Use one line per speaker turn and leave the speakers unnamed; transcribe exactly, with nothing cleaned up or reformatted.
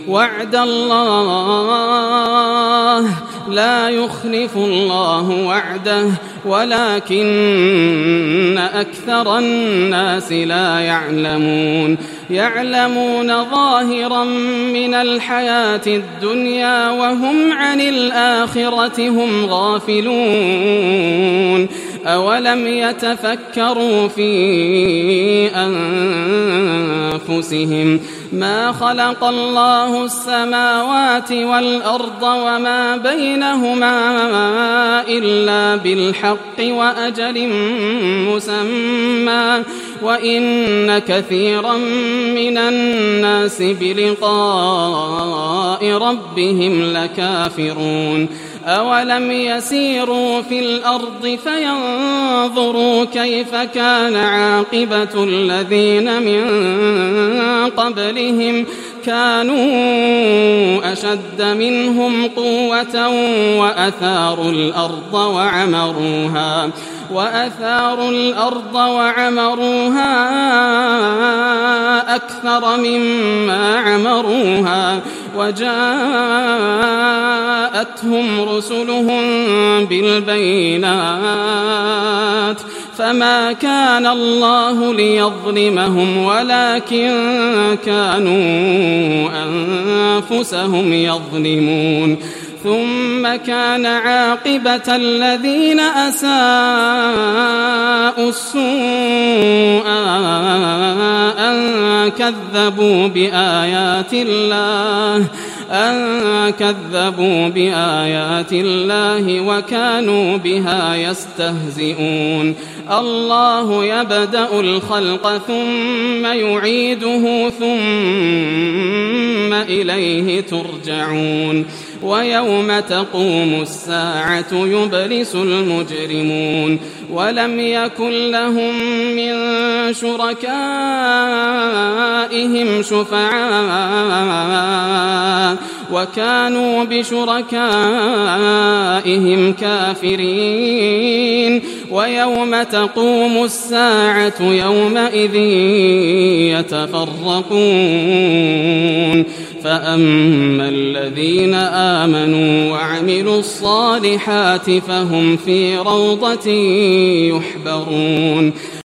وعد الله لا يخلف الله وعده ولكن أكثر الناس لا يعلمون يعلمون ظاهرا من الحياة الدنيا وهم عن الآخرة هم غافلون أولم يتفكروا في أنفسهم ما خلق الله السماوات والأرض وما بينهما إلا بالحق وأجل مسمى وإن كثيرا من الناس بلقاء ربهم لكافرون أولم يسيروا في الأرض فينظروا كيف كان عاقبة الذين من قبلهم كانوا أشد منهم قوة وأثاروا الأرض وعمروها وأثاروا الأرض وعمروها أكثر مما عمروها وجاءتهم رسلهم بالبينات فما كان الله ليظلمهم ولكن كانوا أنفسهم يظلمون ثم كان عاقبة الذين أساءوا السوء أن كذبوا بآيات الله أن كذبوا بآيات الله وكانوا بها يستهزئون الله يبدأ الخلق ثم يعيده ثم إليه ترجعون ويوم تقوم الساعة يبلس المجرمون ولم يكن لهم من شركائهم شفعاء وكانوا بشركائهم كافرين ويوم تقوم الساعة يومئذ يتفرقون فأما الذين آمنوا وعملوا الصالحات فهم في روضة يحبرون